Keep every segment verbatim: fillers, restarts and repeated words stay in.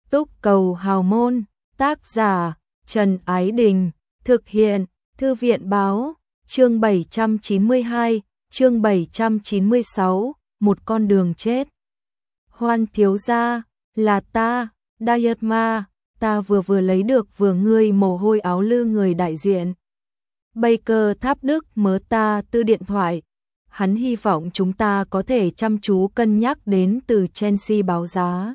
Túc Cầu Hào Môn, tác giả Trần Ái Đình, thực hiện Thư viện Báo, chương bảy trăm chín mươi hai, chương bảy trăm chín mươi sáu, một con đường chết. Hoan thiếu gia, là ta, Diet Ma, ta vừa vừa lấy được vừa ngươi mồ hôi áo lư người đại diện. Baker Tháp Đức mớ ta tư điện thoại. Hắn hy vọng chúng ta có thể chăm chú cân nhắc đến từ Chelsea báo giá.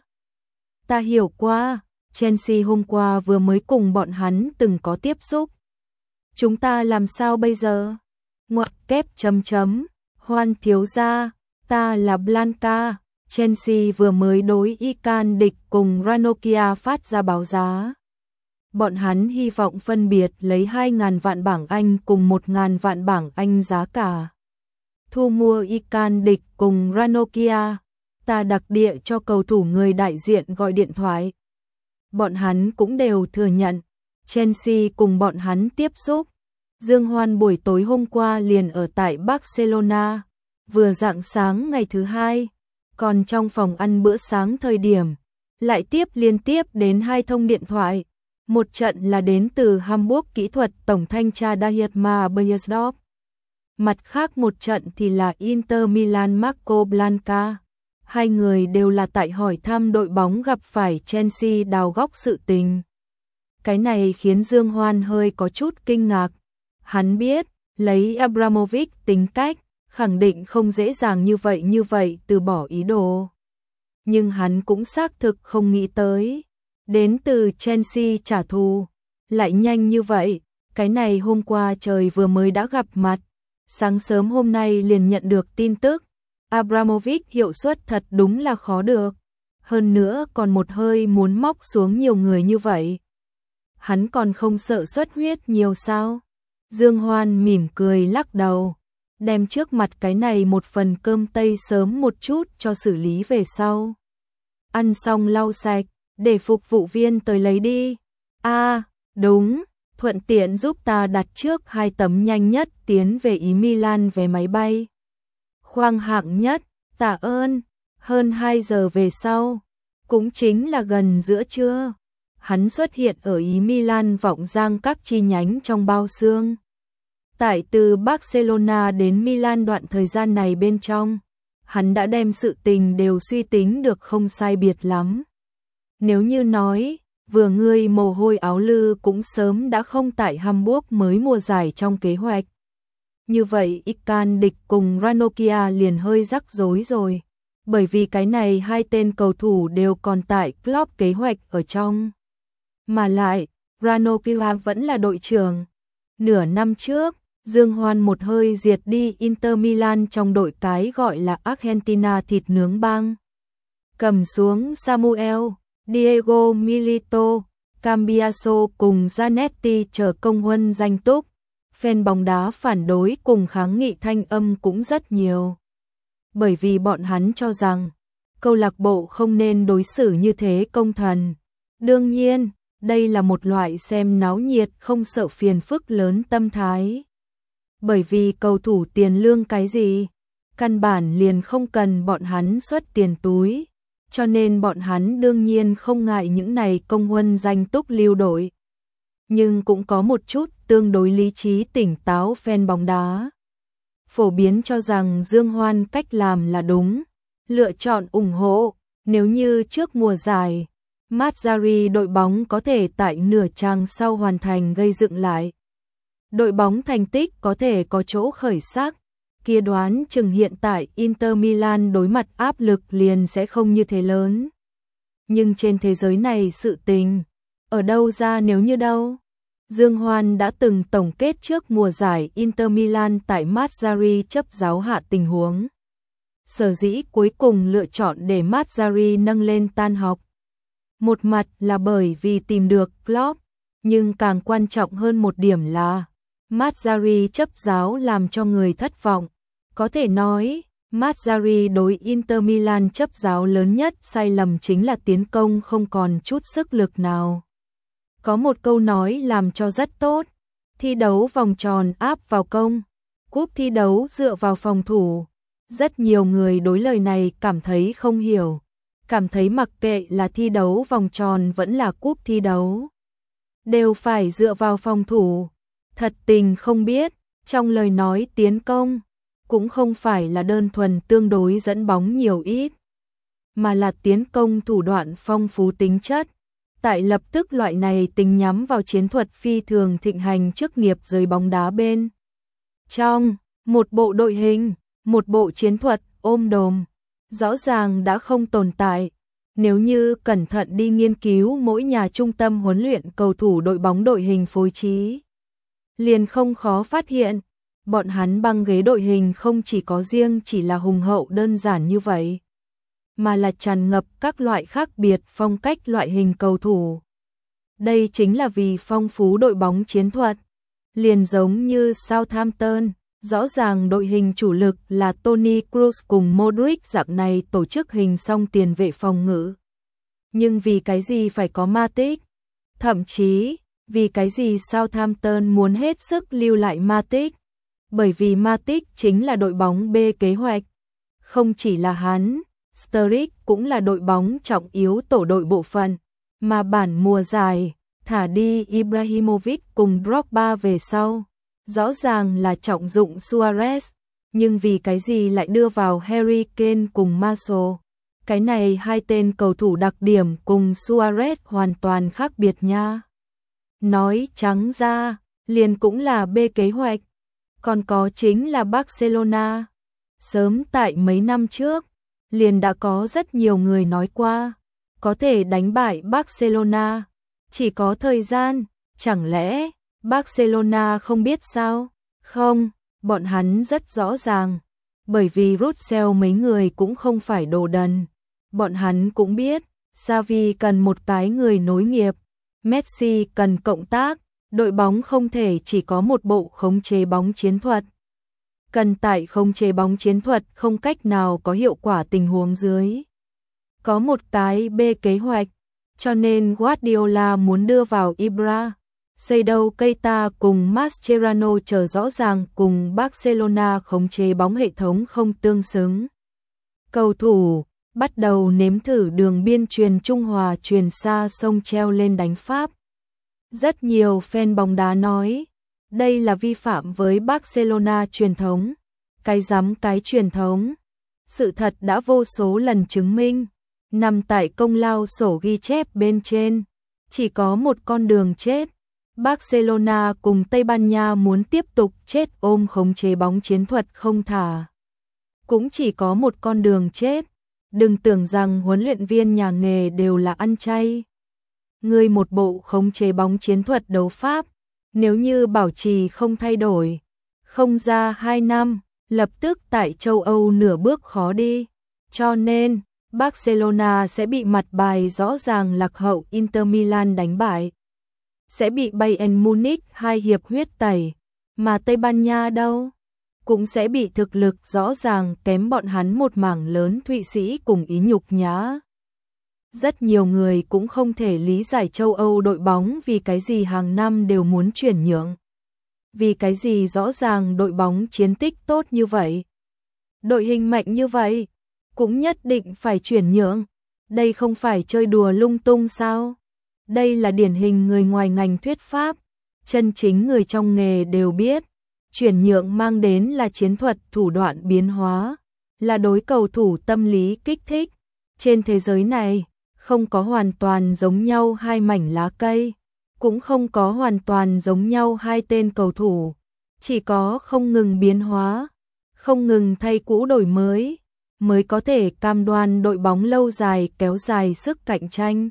Ta hiểu qua, Chelsea hôm qua vừa mới cùng bọn hắn từng có tiếp xúc. Chúng ta làm sao bây giờ? Ngoặc kép chấm chấm, Hoan thiếu gia, ta là Blanca, Chelsea vừa mới đối Ican địch cùng Ranocchia phát ra báo giá. Bọn hắn hy vọng phân biệt lấy hai nghìn vạn bảng Anh cùng một nghìn vạn bảng Anh giá cả. Thu mua Ican địch cùng Ranocchia, ta đặc địa cho cầu thủ người đại diện gọi điện thoại. Bọn hắn cũng đều thừa nhận, Chelsea cùng bọn hắn tiếp xúc. Dương Hoan buổi tối hôm qua liền ở tại Barcelona, vừa rạng sáng ngày thứ hai, còn trong phòng ăn bữa sáng thời điểm, lại tiếp liên tiếp đến hai thông điện thoại. Một trận là đến từ Hamburg kỹ thuật tổng thanh tra Dietmar Beiersdorf. Mặt khác một trận thì là Inter Milan Marco Blanca. Hai người đều là tại hỏi thăm đội bóng gặp phải Chelsea đào góc sự tình. Cái này khiến Dương Hoan hơi có chút kinh ngạc. Hắn biết, lấy Abramovich tính cách, khẳng định không dễ dàng như vậy như vậy từ bỏ ý đồ. Nhưng hắn cũng xác thực không nghĩ tới. Đến từ Chelsea trả thù, lại nhanh như vậy, cái này hôm qua trời vừa mới đã gặp mặt. Sáng sớm hôm nay liền nhận được tin tức, Abramovich hiệu suất thật đúng là khó được. Hơn nữa còn một hơi muốn móc xuống nhiều người như vậy. Hắn còn không sợ xuất huyết nhiều sao? Dương Hoan mỉm cười lắc đầu, đem trước mặt cái này một phần cơm tây sớm một chút cho xử lý về sau. Ăn xong lau sạch, để phục vụ viên tới lấy đi. A, à, đúng, thuận tiện giúp ta đặt trước hai tấm nhanh nhất tiến về Ý Milan vé máy bay. Khoang hạng nhất, tạ ơn, hơn hai giờ về sau, cũng chính là gần giữa trưa. Hắn xuất hiện ở Ý Milan vọng giang các chi nhánh trong bao xương. Tại từ Barcelona đến Milan đoạn thời gian này bên trong, hắn đã đem sự tình đều suy tính được không sai biệt lắm. Nếu như nói, vừa ngươi mồ hôi áo lư cũng sớm đã không tại Hamburg mới mùa giải trong kế hoạch. Như vậy Ican địch cùng Ranocchia liền hơi rắc rối rồi, bởi vì cái này hai tên cầu thủ đều còn tại Klopp kế hoạch ở trong. Mà lại, Ranocchia vẫn là đội trưởng. Nửa năm trước, Dương Hoan một hơi diệt đi Inter Milan trong đội cái gọi là Argentina thịt nướng bang. Cầm xuống Samuel, Diego Milito, Cambiaso cùng Zanetti chờ công huân danh túc. Fan bóng đá phản đối cùng kháng nghị thanh âm cũng rất nhiều. Bởi vì bọn hắn cho rằng, câu lạc bộ không nên đối xử như thế công thần. Đương nhiên, đây là một loại xem náo nhiệt không sợ phiền phức lớn tâm thái. Bởi vì cầu thủ tiền lương cái gì, căn bản liền không cần bọn hắn xuất tiền túi. Cho nên bọn hắn đương nhiên không ngại những này công huân danh túc lưu đội. Nhưng cũng có một chút tương đối lý trí tỉnh táo fan bóng đá. Phổ biến cho rằng Dương Hoan cách làm là đúng, lựa chọn ủng hộ. Nếu như trước mùa giải, Mazzarri đội bóng có thể tại nửa trang sau hoàn thành gây dựng lại. Đội bóng thành tích có thể có chỗ khởi sắc. Kia đoán chừng hiện tại Inter Milan đối mặt áp lực liền sẽ không như thế lớn. Nhưng trên thế giới này sự tình, ở đâu ra nếu như đâu. Dương Hoan đã từng tổng kết trước mùa giải Inter Milan tại Mazzarri chấp giáo hạ tình huống. Sở dĩ cuối cùng lựa chọn để Mazzarri nâng lên tan học. Một mặt là bởi vì tìm được Klopp, nhưng càng quan trọng hơn một điểm là Mazzarri chấp giáo làm cho người thất vọng. Có thể nói, Mazzarri đối Inter Milan chấp giáo lớn nhất sai lầm chính là tiến công không còn chút sức lực nào. Có một câu nói làm cho rất tốt, thi đấu vòng tròn áp vào công, cúp thi đấu dựa vào phòng thủ. Rất nhiều người đối lời này cảm thấy không hiểu, cảm thấy mặc kệ là thi đấu vòng tròn vẫn là cúp thi đấu, đều phải dựa vào phòng thủ. Thật tình không biết, trong lời nói tiến công, cũng không phải là đơn thuần tương đối dẫn bóng nhiều ít, mà là tiến công thủ đoạn phong phú tính chất. Tại lập tức loại này tính nhắm vào chiến thuật phi thường thịnh hành chức nghiệp giới bóng đá bên trong, một bộ đội hình, một bộ chiến thuật ôm đồm, rõ ràng đã không tồn tại. Nếu như cẩn thận đi nghiên cứu mỗi nhà trung tâm huấn luyện cầu thủ đội bóng đội hình phối trí, liền không khó phát hiện, bọn hắn băng ghế đội hình không chỉ có riêng chỉ là hùng hậu đơn giản như vậy, mà là tràn ngập các loại khác biệt phong cách loại hình cầu thủ. Đây chính là vì phong phú đội bóng chiến thuật. Liền giống như Southampton, rõ ràng đội hình chủ lực là Toni Kroos cùng Modric dạng này tổ chức hình song tiền vệ phòng ngự. Nhưng vì cái gì phải có Matic? Thậm chí, vì cái gì Southampton muốn hết sức lưu lại Matic? Bởi vì Matic chính là đội bóng B kế hoạch. Không chỉ là hắn, Sturridge cũng là đội bóng trọng yếu tổ đội bộ phận, mà bản mùa giải, thả đi Ibrahimovic cùng Drogba về sau, rõ ràng là trọng dụng Suarez, nhưng vì cái gì lại đưa vào Harry Kane cùng Martial? Cái này hai tên cầu thủ đặc điểm cùng Suarez hoàn toàn khác biệt nha. Nói trắng ra, liền cũng là B kế hoạch, còn có chính là Barcelona. Sớm tại mấy năm trước, liền đã có rất nhiều người nói qua, có thể đánh bại Barcelona, chỉ có thời gian, chẳng lẽ Barcelona không biết sao? Không, bọn hắn rất rõ ràng, bởi vì Russell mấy người cũng không phải đồ đần. Bọn hắn cũng biết, Xavi cần một cái người nối nghiệp, Messi cần cộng tác, đội bóng không thể chỉ có một bộ khống chế bóng chiến thuật. Cần tại khống chế bóng chiến thuật không cách nào có hiệu quả tình huống dưới. Có một cái B kế hoạch, cho nên Guardiola muốn đưa vào Ibra, Seydou Keita cùng Mascherano chờ rõ ràng cùng Barcelona khống chế bóng hệ thống không tương xứng. Cầu thủ bắt đầu nếm thử đường biên truyền trung hòa truyền xa sông treo lên đánh Pháp. Rất nhiều fan bóng đá nói, đây là vi phạm với Barcelona truyền thống. Cái dám cái truyền thống. Sự thật đã vô số lần chứng minh, nằm tại công lao sổ ghi chép bên trên, chỉ có một con đường chết. Barcelona cùng Tây Ban Nha muốn tiếp tục chết ôm khống chế bóng chiến thuật không thả. Cũng chỉ có một con đường chết. Đừng tưởng rằng huấn luyện viên nhà nghề đều là ăn chay. Người một bộ khống chế bóng chiến thuật đấu Pháp, nếu như bảo trì không thay đổi, không ra hai năm, lập tức tại châu Âu nửa bước khó đi. Cho nên, Barcelona sẽ bị mặt bài rõ ràng lạc hậu Inter Milan đánh bại. Sẽ bị Bayern Munich hai hiệp huyết tẩy, mà Tây Ban Nha đâu? Cũng sẽ bị thực lực rõ ràng kém bọn hắn một mảng lớn Thụy Sĩ cùng ý nhục nhã. Rất nhiều người cũng không thể lý giải châu Âu đội bóng vì cái gì hàng năm đều muốn chuyển nhượng. Vì cái gì rõ ràng đội bóng chiến tích tốt như vậy, đội hình mạnh như vậy, cũng nhất định phải chuyển nhượng. Đây không phải chơi đùa lung tung sao? Đây là điển hình người ngoài ngành thuyết pháp. Chân chính người trong nghề đều biết, chuyển nhượng mang đến là chiến thuật thủ đoạn biến hóa, là đối cầu thủ tâm lý kích thích. Trên thế giới này, không có hoàn toàn giống nhau hai mảnh lá cây, cũng không có hoàn toàn giống nhau hai tên cầu thủ, chỉ có không ngừng biến hóa, không ngừng thay cũ đổi mới, mới có thể cam đoan đội bóng lâu dài kéo dài sức cạnh tranh.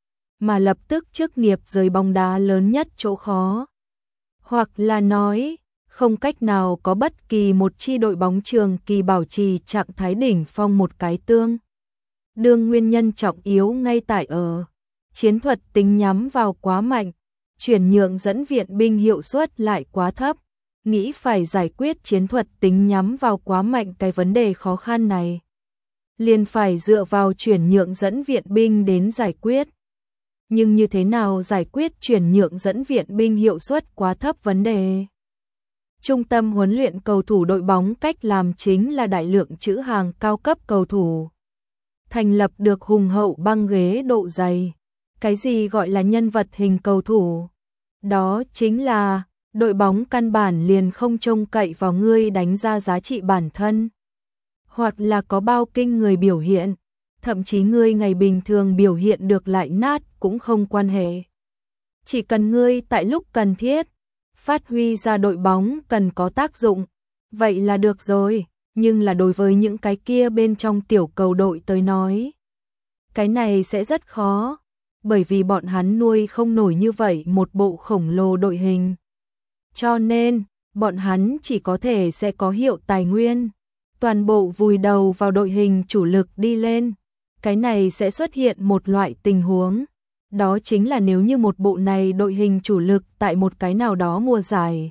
Mà lập tức chức nghiệp giới bóng đá lớn nhất chỗ khó, hoặc là nói, không cách nào có bất kỳ một chi đội bóng trường kỳ bảo trì trạng thái đỉnh phong một cái tương. Đương nguyên nhân trọng yếu ngay tại ở chiến thuật tính nhắm vào quá mạnh, chuyển nhượng dẫn viện binh hiệu suất lại quá thấp. Nghĩ phải giải quyết chiến thuật tính nhắm vào quá mạnh cái vấn đề khó khăn này, liền phải dựa vào chuyển nhượng dẫn viện binh đến giải quyết. Nhưng như thế nào giải quyết chuyển nhượng dẫn viện binh hiệu suất quá thấp vấn đề? Trung tâm huấn luyện cầu thủ đội bóng cách làm chính là đại lượng trữ hàng cao cấp cầu thủ. thành lập được hùng hậu băng ghế độ dày. Cái gì gọi là nhân vật hình cầu thủ? Đó chính là đội bóng căn bản liền không trông cậy vào ngươi đánh ra giá trị bản thân, hoặc là có bao kinh người biểu hiện, thậm chí ngươi ngày bình thường biểu hiện được lại nát cũng không quan hệ. Chỉ cần ngươi tại lúc cần thiết, phát huy ra đội bóng cần có tác dụng, vậy là được rồi, nhưng là đối với những cái kia bên trong tiểu cầu đội tới nói, cái này sẽ rất khó, bởi vì bọn hắn nuôi không nổi như vậy một bộ khổng lồ đội hình. Cho nên, bọn hắn chỉ có thể sẽ có hiệu tài nguyên, toàn bộ vùi đầu vào đội hình chủ lực đi lên. Cái này sẽ xuất hiện một loại tình huống, đó chính là nếu như một bộ này đội hình chủ lực tại một cái nào đó mùa giải,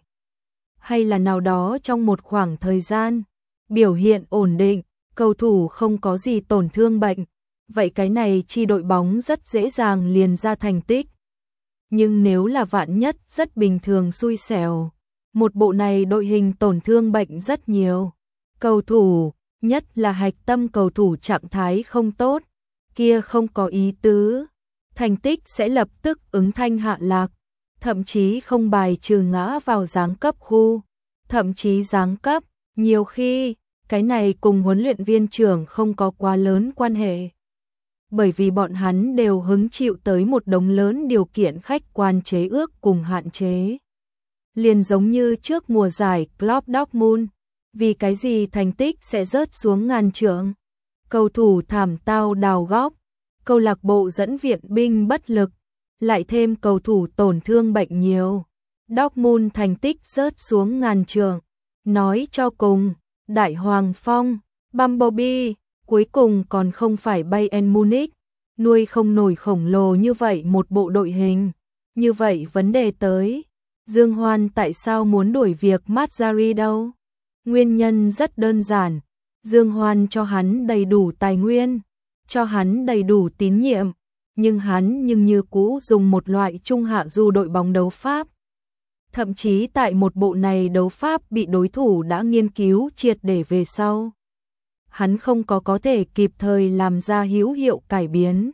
hay là nào đó trong một khoảng thời gian, biểu hiện ổn định, cầu thủ không có gì tổn thương bệnh, vậy cái này chi đội bóng rất dễ dàng liền ra thành tích. Nhưng nếu là vạn nhất rất bình thường xui xẻo, một bộ này đội hình tổn thương bệnh rất nhiều, cầu thủ, nhất là hạch tâm cầu thủ trạng thái không tốt, kia không có ý tứ, thành tích sẽ lập tức ứng thanh hạ lạc, thậm chí không bài trừ ngã vào giáng cấp khu, thậm chí giáng cấp, nhiều khi, cái này cùng huấn luyện viên trưởng không có quá lớn quan hệ. Bởi vì bọn hắn đều hứng chịu tới một đống lớn điều kiện khách quan chế ước cùng hạn chế. Liền giống như trước mùa giải Klopp Dortmund, vì cái gì thành tích sẽ rớt xuống ngàn trượng, cầu thủ thảm tao đào góc, câu lạc bộ dẫn viện binh bất lực, lại thêm cầu thủ tổn thương bệnh nhiều, Dortmund thành tích rớt xuống ngàn trượng. Nói cho cùng, Đại Hoàng Phong, Bumblebee, cuối cùng còn không phải Bayern Munich, nuôi không nổi khổng lồ như vậy một bộ đội hình. Như vậy vấn đề tới, Dương Hoan tại sao muốn đuổi việc Mazzarri đâu? Nguyên nhân rất đơn giản, Dương Hoan cho hắn đầy đủ tài nguyên, cho hắn đầy đủ tín nhiệm, nhưng hắn nhưng như cũ dùng một loại trung hạ du đội bóng đấu pháp. Thậm chí tại một bộ này đấu pháp bị đối thủ đã nghiên cứu triệt để về sau, hắn không có có thể kịp thời làm ra hữu hiệu cải biến.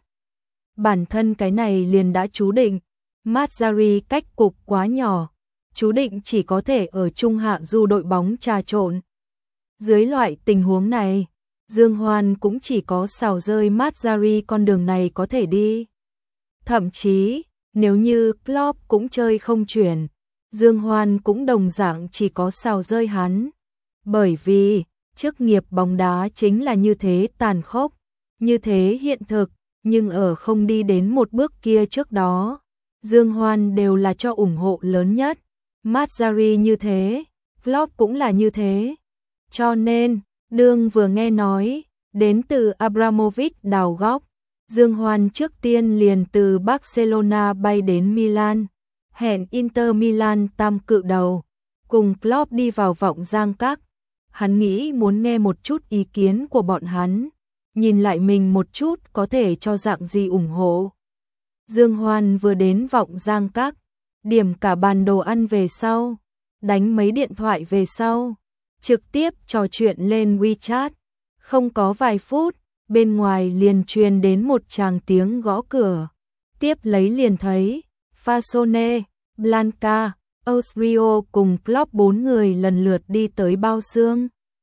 Bản thân cái này liền đã chú định, Mazzarri cách cục quá nhỏ, chú định chỉ có thể ở trung hạ du đội bóng trà trộn. Dưới loại tình huống này, Dương Hoan cũng chỉ có xào rơi Mazzarri con đường này có thể đi. Thậm chí, nếu như Klopp cũng chơi không chuyển, Dương Hoan cũng đồng dạng chỉ có xào rơi hắn. Bởi vì, chức nghiệp bóng đá chính là như thế tàn khốc, như thế hiện thực, nhưng ở không đi đến một bước kia trước đó, Dương Hoan đều là cho ủng hộ lớn nhất. Mazzarri như thế, Klopp cũng là như thế. Cho nên, đương vừa nghe nói, đến từ Abramovich đào góc, Dương Hoan trước tiên liền từ Barcelona bay đến Milan, hẹn Inter Milan tam cự đầu, cùng Klopp đi vào vọng giang các. Hắn nghĩ muốn nghe một chút ý kiến của bọn hắn, nhìn lại mình một chút có thể cho dạng gì ủng hộ. Dương Hoan vừa đến vọng giang các, điểm cả bàn đồ ăn về sau, đánh mấy điện thoại về sau, trực tiếp trò chuyện lên WeChat. Không có vài phút, bên ngoài liền truyền đến một tràng tiếng gõ cửa. Tiếp lấy liền thấy Fasone, Blanca, Austrio cùng Klopp bốn người lần lượt đi tới bao xương.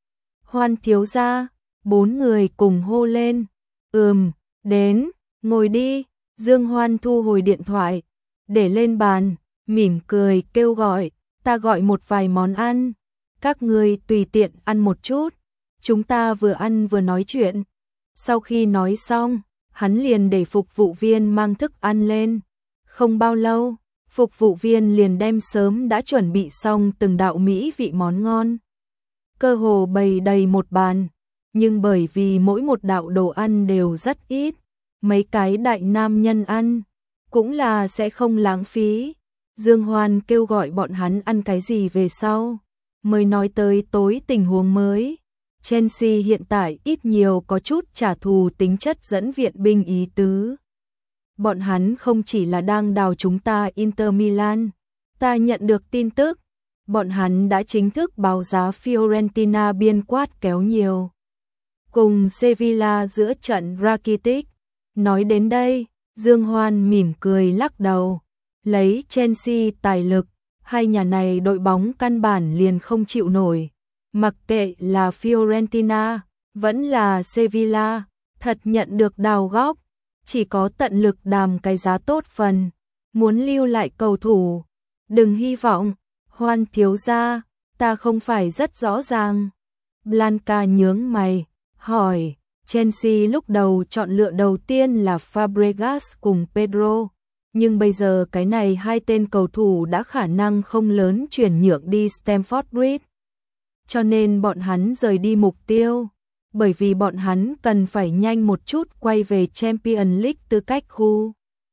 Hoan thiếu gia, bốn người cùng hô lên. Ừm, đến, ngồi đi. Dương Hoan thu hồi điện thoại, để lên bàn, mỉm cười kêu gọi, ta gọi một vài món ăn, các người tùy tiện ăn một chút, chúng ta vừa ăn vừa nói chuyện. Sau khi nói xong, hắn liền để phục vụ viên mang thức ăn lên. Không bao lâu, phục vụ viên liền đem sớm đã chuẩn bị xong từng đạo mỹ vị món ngon. Cơ hồ bày đầy một bàn, nhưng bởi vì mỗi một đạo đồ ăn đều rất ít, mấy cái đại nam nhân ăn, cũng là sẽ không lãng phí. Dương Hoan kêu gọi bọn hắn ăn cái gì về sau, mới nói tới tối tình huống mới. Chelsea hiện tại ít nhiều có chút trả thù tính chất dẫn viện binh ý tứ. Bọn hắn không chỉ là đang đào chúng ta Inter Milan, ta nhận được tin tức, bọn hắn đã chính thức báo giá Fiorentina biên quát kéo nhiều. cùng Sevilla giữa trận Rakitic. Nói đến đây, Dương Hoan mỉm cười lắc đầu, lấy Chelsea tài lực, hai nhà này đội bóng căn bản liền không chịu nổi, mặc kệ là Fiorentina, vẫn là Sevilla, thật nhận được đào góc, chỉ có tận lực đàm cái giá tốt phần, muốn lưu lại cầu thủ, đừng hy vọng, Hoan thiếu gia, ta không phải rất rõ ràng. Blanca nhướng mày, hỏi, Chelsea lúc đầu chọn lựa đầu tiên là Fabregas cùng Pedro, nhưng bây giờ cái này hai tên cầu thủ đã khả năng không lớn chuyển nhượng đi Stamford Bridge. Cho nên bọn hắn rời đi mục tiêu, bởi vì bọn hắn cần phải nhanh một chút quay về Champions League tư cách khu.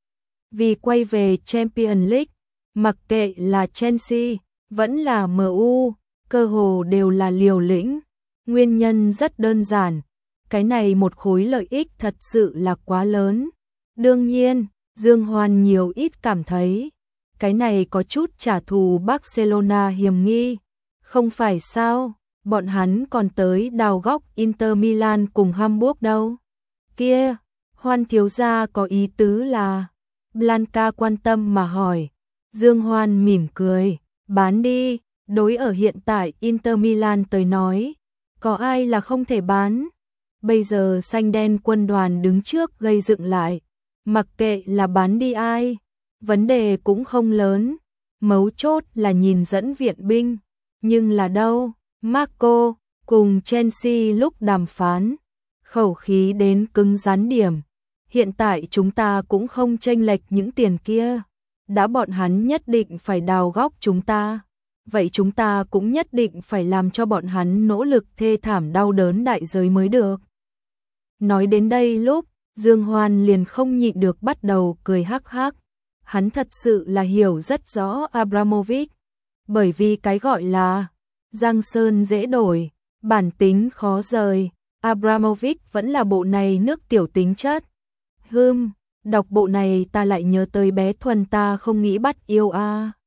Vì quay về Champions League, mặc kệ là Chelsea, vẫn là em u, cơ hồ đều là liều lĩnh. Nguyên nhân rất đơn giản, cái này một khối lợi ích thật sự là quá lớn. Đương nhiên, Dương Hoan nhiều ít cảm thấy, cái này có chút trả thù Barcelona hiểm nghi. Không phải sao, bọn hắn còn tới đào góc Inter Milan cùng Hamburg đâu. Kia, Hoan thiếu gia có ý tứ là, Blanca quan tâm mà hỏi. Dương Hoan mỉm cười, bán đi, đối ở hiện tại Inter Milan tới nói, có ai là không thể bán. Bây giờ xanh đen quân đoàn đứng trước gây dựng lại, mặc kệ là bán đi ai, vấn đề cũng không lớn, mấu chốt là nhìn dẫn viện binh, nhưng là đâu, Marco cùng Chelsea lúc đàm phán, khẩu khí đến cứng rắn điểm, hiện tại chúng ta cũng không chênh lệch những tiền kia, đã bọn hắn nhất định phải đào góc chúng ta, vậy chúng ta cũng nhất định phải làm cho bọn hắn nỗ lực thê thảm đau đớn đại giới mới được. Nói đến đây lúc, Dương Hoan liền không nhịn được bắt đầu cười hắc hắc. Hắn thật sự là hiểu rất rõ Abramovich, bởi vì cái gọi là giang sơn dễ đổi, bản tính khó rời, Abramovich vẫn là bộ này nước tiểu tính chất. Hừm, đọc bộ này ta lại nhớ tới bé Thuần ta không nghĩ bắt yêu a. À.